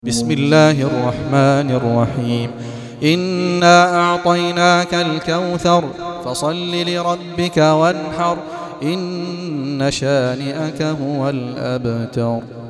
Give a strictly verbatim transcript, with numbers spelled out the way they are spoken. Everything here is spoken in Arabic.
بسم الله الرحمن الرحيم. إنا أعطيناك الكوثر فصل لربك وانحر إن شانئك هو الأبتر.